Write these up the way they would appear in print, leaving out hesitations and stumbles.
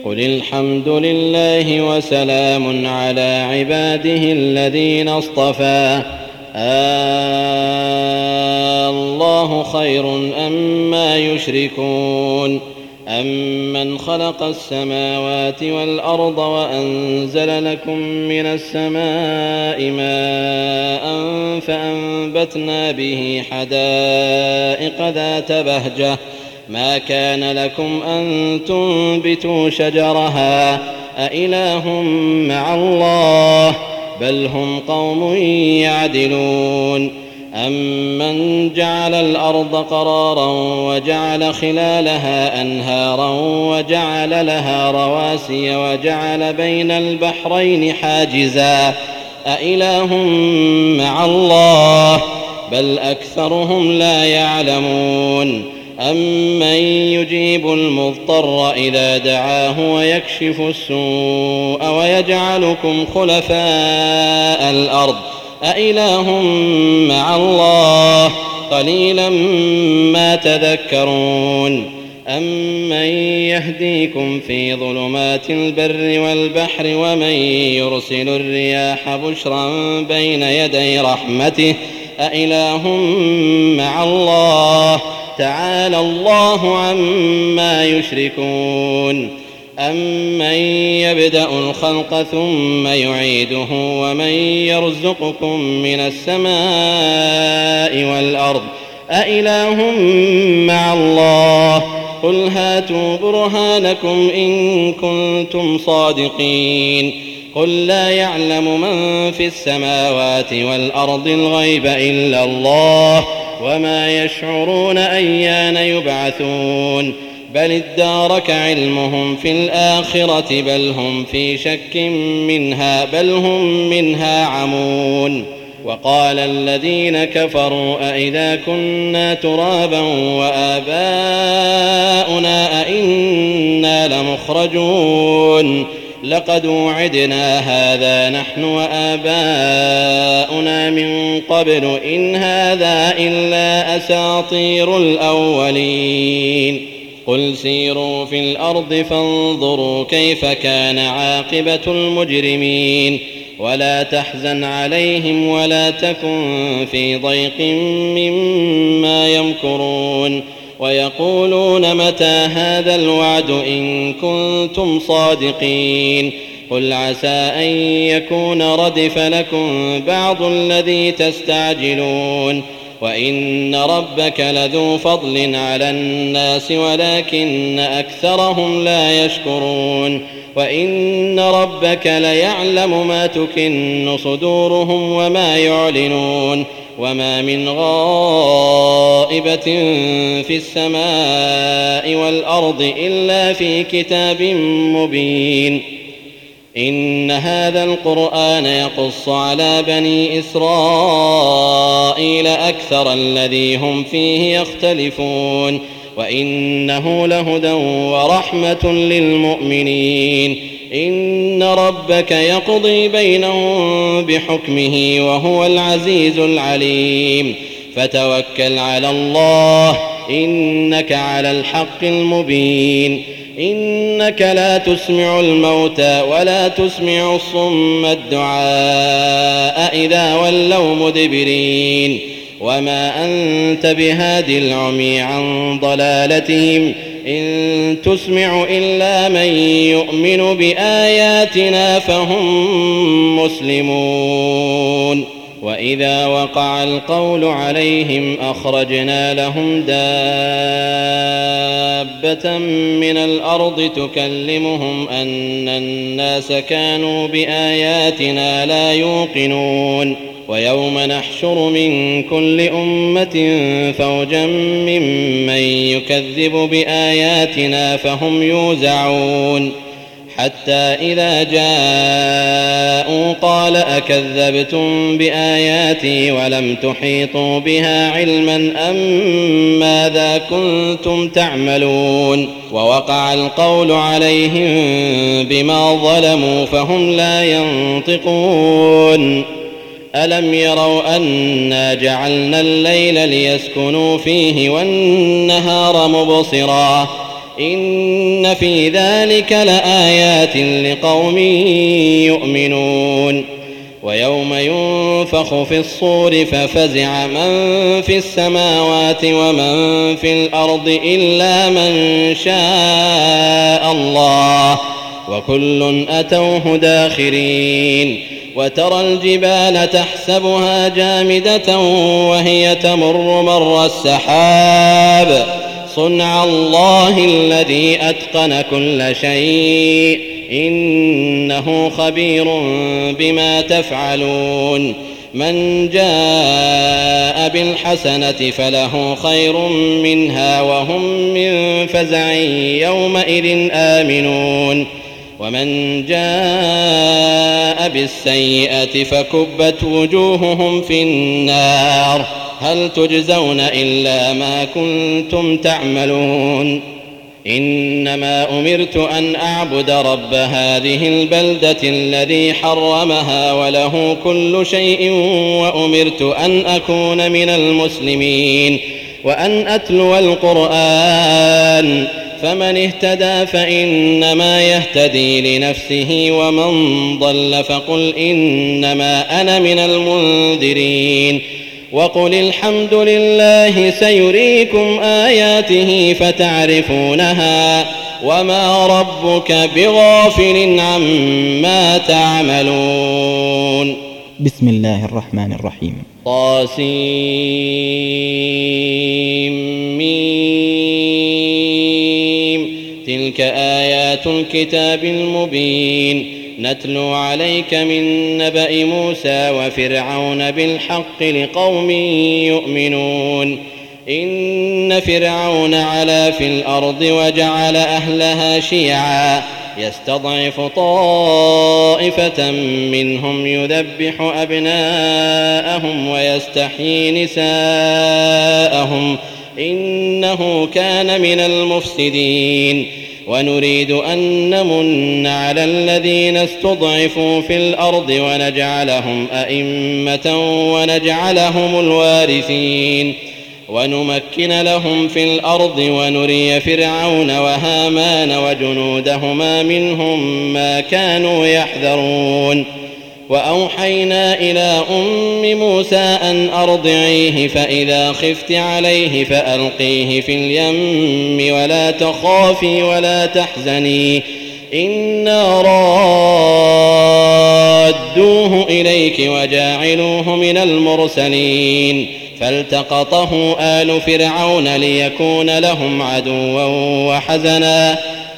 قل الحمد لله وسلام على عباده الذين اصطفى الله خير أما يشركون أمن خلق السماوات والأرض وأنزل لكم من السماء ماء فأنبتنا به حدائق ذات بهجة ما كان لكم أن تنبتوا شجرها أإله مع الله بل هم قوم يعدلون أمن جعل الأرض قرارا وجعل خلالها أنهارا وجعل لها رواسي وجعل بين البحرين حاجزا أإله مع الله بل أكثرهم لا يعلمون أمن يجيب المضطر إذا دعاه ويكشف السوء ويجعلكم خلفاء الأرض أإله مع الله قليلا ما تذكرون أمن يهديكم في ظلمات البر والبحر ومن يرسل الرياح بشرا بين يدي رحمته أإله مع الله تعالى الله عما يشركون أمن يبدأ الخلق ثم يعيده ومن يرزقكم من السماء والأرض أإله مع الله قل هاتوا برهانكم إن كنتم صادقين قل لا يعلم من في السماوات والأرض الغيب إلا الله وما يشعرون أيان يبعثون بل ادارك علمهم في الآخرة بل هم في شك منها بل هم منها عمون وقال الذين كفروا أئذا كنا ترابا وآباؤنا أئنا لمخرجون لقد وعدنا هذا نحن وآباؤنا من قبل إن هذا إلا أساطير الأولين قل سيروا في الأرض فانظروا كيف كان عاقبة المجرمين ولا تحزن عليهم ولا تكن في ضيق مما يمكرون ويقولون متى هذا الوعد إن كنتم صادقين قل عسى أن يكون ردف لكم بعض الذي تستعجلون وإن ربك لذو فضل على الناس ولكن أكثرهم لا يشكرون وإن ربك ليعلم ما تكن صدورهم وما يعلنون وما من غائبة في السماء والأرض إلا في كتاب مبين إن هذا القرآن يقص على بني إسرائيل أكثر الذي هم فيه يختلفون وإنه لهدى ورحمة للمؤمنين إن ربك يقضي بينهم بحكمه وهو العزيز العليم فتوكل على الله إنك على الحق المبين إنك لا تسمع الموتى ولا تسمع الصم الدعاء إذا ولوا مدبرين وما أنت بهادي العمي عن ضلالتهم إن تسمع إلا من يؤمن بآياتنا فهم مسلمون وإذا وقع القول عليهم أخرجنا لهم دابة من الأرض تكلمهم أن الناس كانوا بآياتنا لا يوقنون ويوم نحشر من كل أمة فوجا ممن يكذب بآياتنا فهم يوزعون حتى إذا جاءوا قال أكذبتم بآياتي ولم تحيطوا بها علما أم ماذا كنتم تعملون ووقع القول عليهم بما ظلموا فهم لا ينطقون ألم يروا أنا جعلنا الليل ليسكنوا فيه والنهار مبصرا إن في ذلك لآيات لقوم يؤمنون ويوم ينفخ في الصور ففزع من في السماوات ومن في الأرض إلا من شاء الله وكل أتوه داخرين وترى الجبال تحسبها جامدة وهي تمر مر السحاب صنع الله الذي أتقن كل شيء إنه خبير بما تفعلون من جاء بالحسنة فله خير منها وهم من فزع يومئذ آمنون ومن جاء بالسيئة فكبت وجوههم في النار هل تجزون إلا ما كنتم تعملون إنما أمرت أن أعبد رب هذه البلدة الذي حرمها وله كل شيء وأمرت أن أكون من المسلمين وأن أتلو القرآن فمن اهتدى فإنما يهتدي لنفسه ومن ضل فقل إنما أنا من المنذرين وقل الحمد لله سيريكم آياته فتعرفونها وما ربك بغافل عما تعملون. بسم الله الرحمن الرحيم. طاسيم تلك آيات الكتاب المبين نتلو عليك من نبأ موسى وفرعون بالحق لقوم يؤمنون إن فرعون علا في الأرض وجعل أهلها شيعا يستضعف طائفة منهم يذبح أبناءهم ويستحيي نساءهم إنه كان من المفسدين ونريد أن نمن على الذين استضعفوا في الأرض ونجعلهم أئمة ونجعلهم الوارثين ونمكن لهم في الأرض ونري فرعون وهامان وجنودهما منهم ما كانوا يحذرون وأوحينا إلى أم موسى أن أرضعيه فإذا خفت عليه فألقيه في اليم ولا تخافي ولا تحزني إنا رادوه إليك وجاعلوه من المرسلين فالتقطه آل فرعون ليكون لهم عدوا وحزنا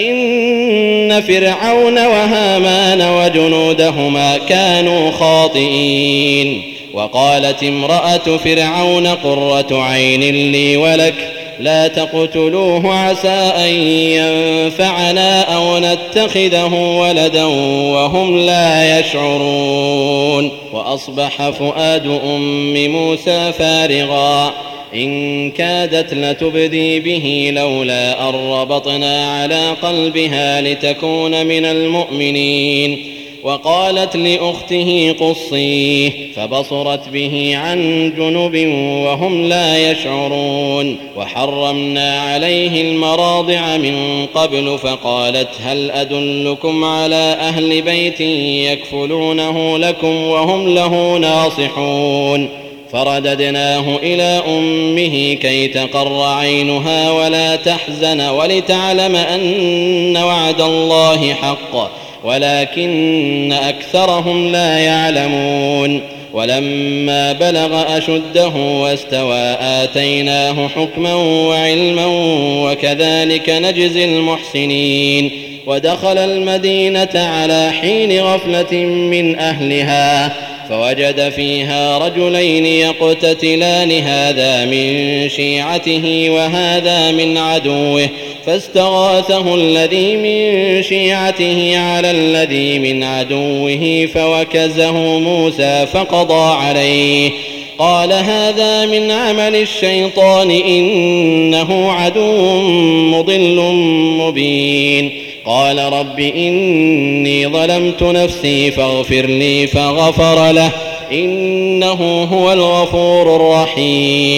إن فرعون وهامان وجنودهما كانوا خاطئين وقالت امرأة فرعون قرة عين لي ولك لا تقتلوه عسى أن ينفعنا أو نتخذه ولدا وهم لا يشعرون وأصبح فؤاد أم موسى فارغا إن كادت لتبدي به لولا أن ربطنا على قلبها لتكون من المؤمنين وقالت لأخته قصيه فبصرت به عن جنب وهم لا يشعرون وحرمنا عليه المراضع من قبل فقالت هل أدلكم على أهل بيت يكفلونه لكم وهم له ناصحون فرددناه إلى أمه كي تقر عينها ولا تحزن ولتعلم أن وعد الله حق ولكن أكثرهم لا يعلمون ولما بلغ أشده واستوى آتيناه حكما وعلما وكذلك نجزي المحسنين ودخل المدينة على حين غفلة من أهلها فوجد فيها رجلين يقتتلان هذا من شيعته وهذا من عدوه فاستغاثه الذي من شيعته على الذي من عدوه فوكزه موسى فقضى عليه قال هذا من عمل الشيطان إنه عدو مضل مبين قال رب إني ظلمت نفسي فاغفر لي فغفر له إنه هو الغفور الرحيم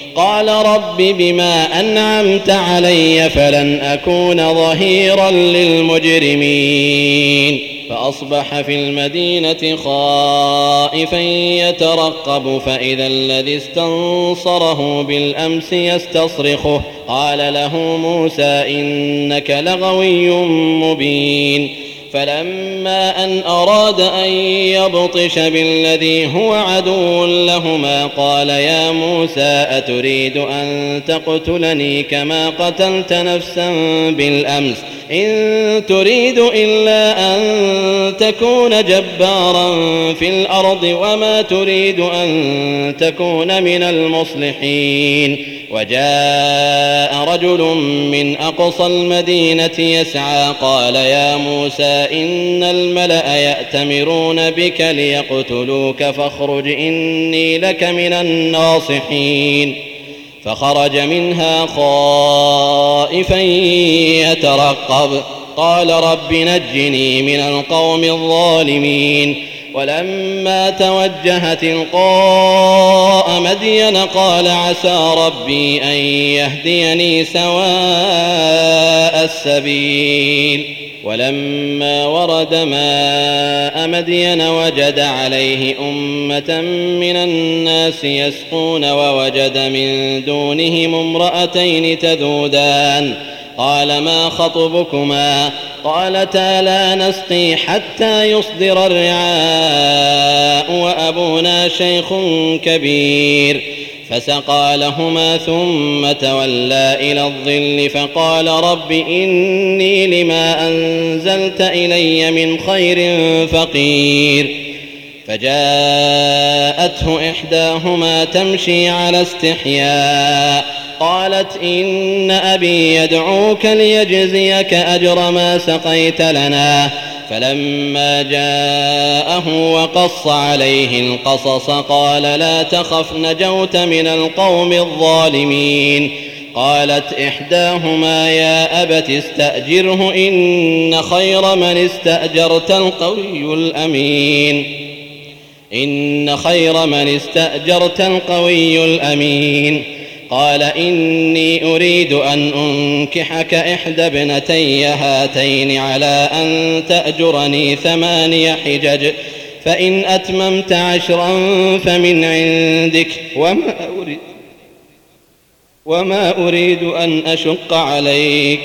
قال رب بما أنعمت علي فلن أكون ظهيرا للمجرمين فأصبح في المدينة خائفا يترقب فإذا الذي استنصره بالأمس يستصرخه قال له موسى إنك لغوي مبين فلما أن أراد أن يبطش بالذي هو عدو لهما قال يا موسى أتريد أن تقتلني كما قتلت نفسا بالأمس إن تريد إلا أن تكون جبارا في الأرض وما تريد أن تكون من المصلحين وجاء رجل من أقصى المدينة يسعى قال يا موسى إن الملأ يأتمرون بك ليقتلوك فاخرج إني لك من الناصحين فخرج منها خائفا يترقب قال رب نجني من القوم الظالمين ولما توجه تلقاء مدين قال عسى ربي أن يهديني سواء السبيل ولما ورد ماء مدين وجد عليه أمة من الناس يسقون ووجد من دونهم امرأتين تذودان قال ما خطبكما قالتا لا نسقي حتى يصدر الرعاء وأبونا شيخ كبير فسقى لهما ثم تولى إلى الظل فقال رب إني لما أنزلت إلي من خير فقير فجاءته إحداهما تمشي على استحياء قالت إن أبي يدعوك ليجزيك أجر ما سقيت لنا فلما جاءه وقص عليه القصص قال لا تخف نجوت من القوم الظالمين قالت إحداهما يا أبت استأجره إن خير من استأجرت القوي الأمين قال إني أريد أن أنكحك إحدى ابنتي هاتين على أن تأجرني 8 حجج فإن أتممت 10 فمن عندك وما أريد أن أشق عليك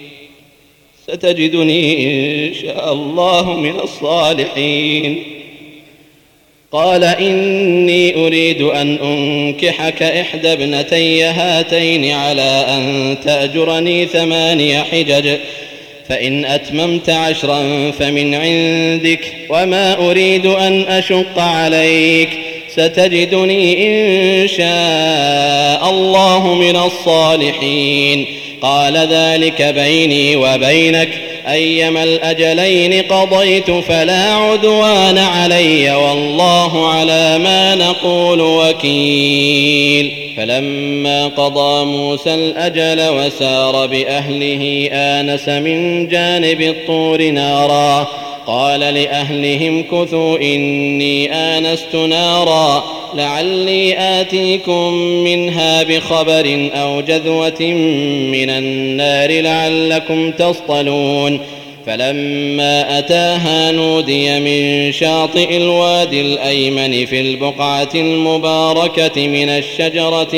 ستجدني إن شاء الله من الصالحين قال إني أريد أن أنكحك إحدى ابنتي هاتين على أن تأجرني 8 حجج فإن أتممت 10 فمن عندك وما أريد أن أشق عليك ستجدني إن شاء الله من الصالحين قال ذلك بيني وبينك أيما الأجلين قضيت فلا عدوان علي والله على ما نقول وكيل فلما قضى موسى الأجل وسار بأهله آنس من جانب الطور نارا قال لأهلهم كثوا إني آنست نارا لعلي آتيكم منها بخبر أو جذوة من النار لعلكم تصطلون فلما أتاها نودي من شاطئ الوادي الأيمن في البقعة المباركة من الشجرة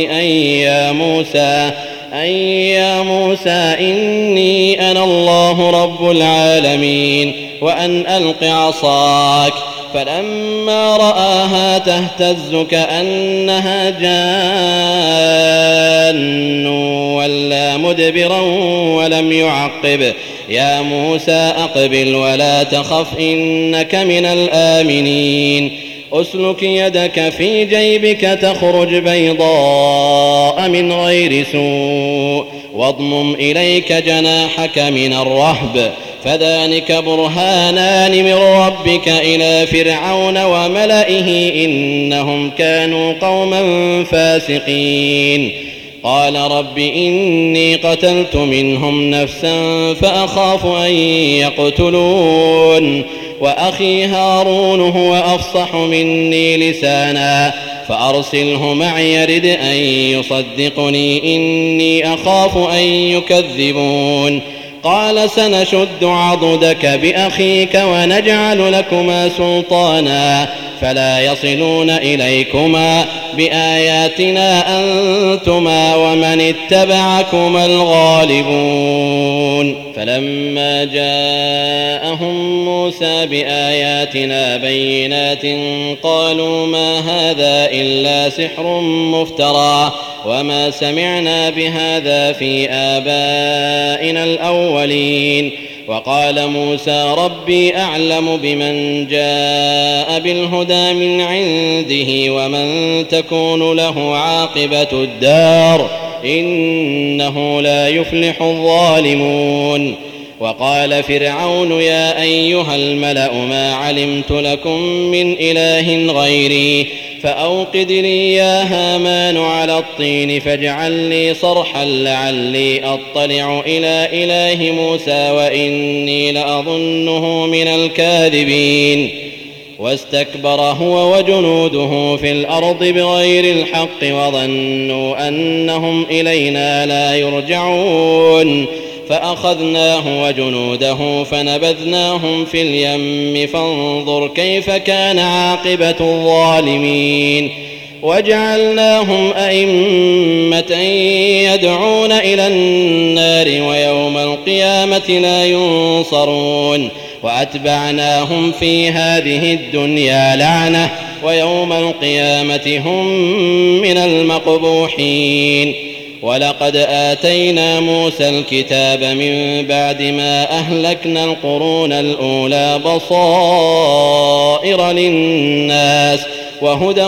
أن يا موسى إني أنا الله رب العالمين وأن ألق عصاك فلما رآها تهتز كأنها جان ولا مدبرا ولم يعقب يا موسى أقبل ولا تخف إنك من الآمنين أسلك يدك في جيبك تخرج بيضاء من غير سوء واضمم إليك جناحك من الرهب فذلك برهانان من ربك إلى فرعون وملئه إنهم كانوا قوما فاسقين قال رب إني قتلت منهم نفسا فأخاف أن يقتلون وأخي هارون هو أفصح مني لسانا فأرسله معي يرد أن يصدقني إني أخاف أن يكذبون. قال سنشد عضدك بأخيك ونجعل لكما سلطانا فلا يصلون إليكما بآياتنا أنتما ومن اتبعكما الغالبون. فلما جاءهم موسى بآياتنا بينات قالوا ما هذا إلا سحر مفترى وما سمعنا بهذا في آبائنا الأولين. وقال موسى ربي أعلم بمن جاء بالهدى من عنده ومن تكون له عاقبة الدار إنه لا يفلح الظالمون. وقال فرعون يا أيها الملأ ما علمت لكم من إله غيري فأوقد لي يا هامان على الطين فاجعل لي صرحا لعلي أطلع إلى إله موسى وإني لأظنه من الكاذبين. واستكبر هو وجنوده في الأرض بغير الحق وظنوا أنهم إلينا لا يرجعون فأخذناه وجنوده فنبذناهم في اليم فانظر كيف كان عاقبة الظالمين. وجعلناهم أئمة يدعون إلى النار ويوم القيامة لا ينصرون. وأتبعناهم في هذه الدنيا لعنة ويوم القيامة هم من المقبوحين. ولقد آتينا موسى الكتاب من بعد ما أهلكنا القرون الأولى بصائر للناس وهدى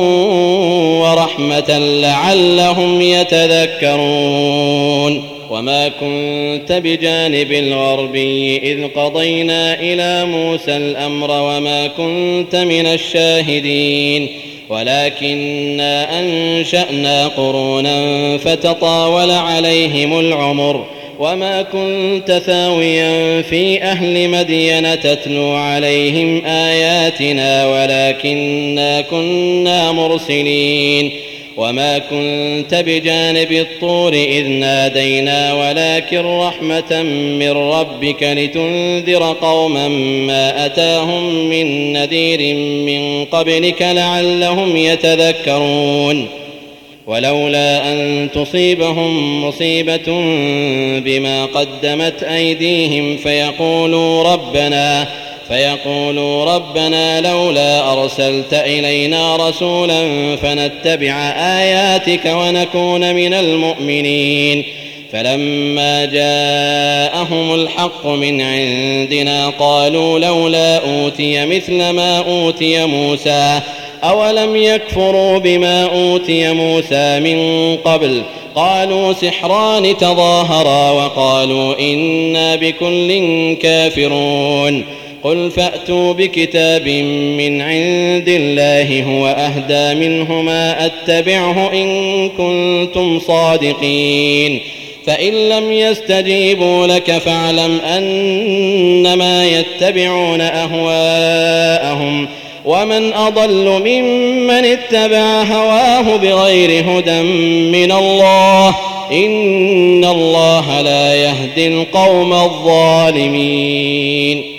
ورحمة لعلهم يتذكرون. وما كنت بجانب الغربي إذ قضينا إلى موسى الأمر وما كنت من الشاهدين ولكننا أنشأنا قرونا فتطاول عليهم العمر وما كنت ثاويا في أهل مدين تتلو عليهم آياتنا ولكننا كنا مرسلين. وما كنت بجانب الطور إذ نادينا ولكن رحمة من ربك لتنذر قوما ما أتاهم من نذير من قبلك لعلهم يتذكرون. ولولا أن تصيبهم مصيبة بما قدمت أيديهم فيقولوا ربنا لولا أرسلت إلينا رسولا فنتبع آياتك ونكون من المؤمنين. فلما جاءهم الحق من عندنا قالوا لولا أوتي مثل ما أوتي موسى أولم يكفروا بما أوتي موسى من قبل قالوا سحران تظاهرا وقالوا إنا بكل كافرون. قل فأتوا بكتاب من عند الله هو أهدى منهما أتبعه إن كنتم صادقين. فإن لم يستجيبوا لك فاعلم أنما يتبعون أهواءهم ومن أضل ممن اتبع هواه بغير هدى من الله إن الله لا يهدي القوم الظالمين.